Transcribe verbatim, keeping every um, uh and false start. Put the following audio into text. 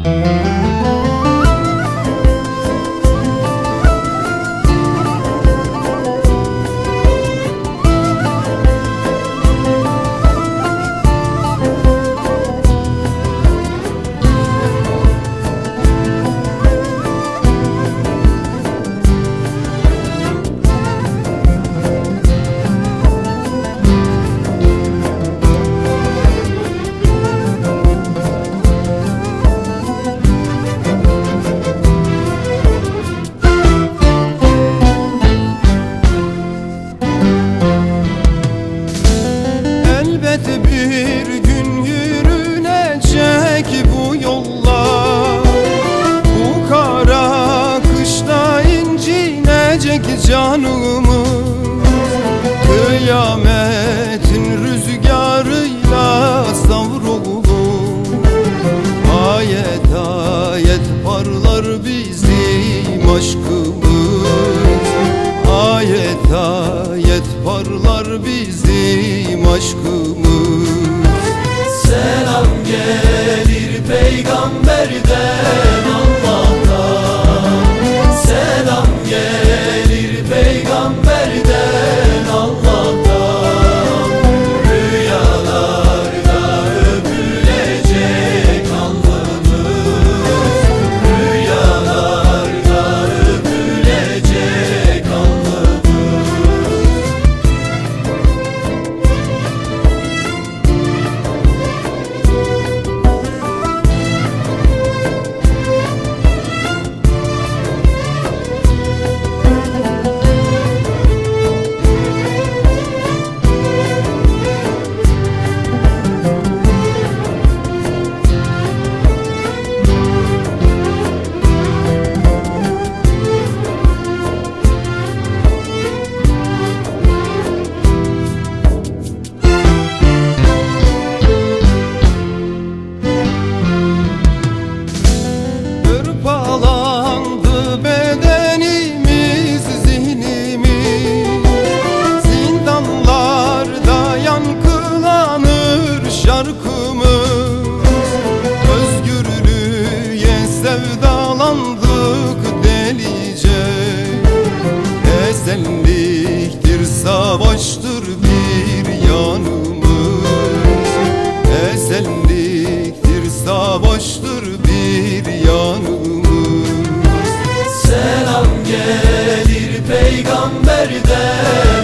Bir gün yürünecek bu yollar, bu kara kışta incinecek canımız. Kıyametin rüzgarıyla savrulur, ayet ayet parlar bizim aşkımız. Ayet ayet parlar bizim aşkımız. Selam gelir peygamberden Allah'tan. Selam gelir peygamberden Allah'tan. Rüyalarda öpülecek alnımız. Rüyalarda öpülecek alnımız. Hırpalandı bedenimiz, zihnimiz. Zindanlarda yankılanır şarkımız. Özgürlüğe sevdalandık delice. Esenliktir, savaştır bir yanımız. Esenliktir, savaştır bir yanımız. Selam gelir peygamberden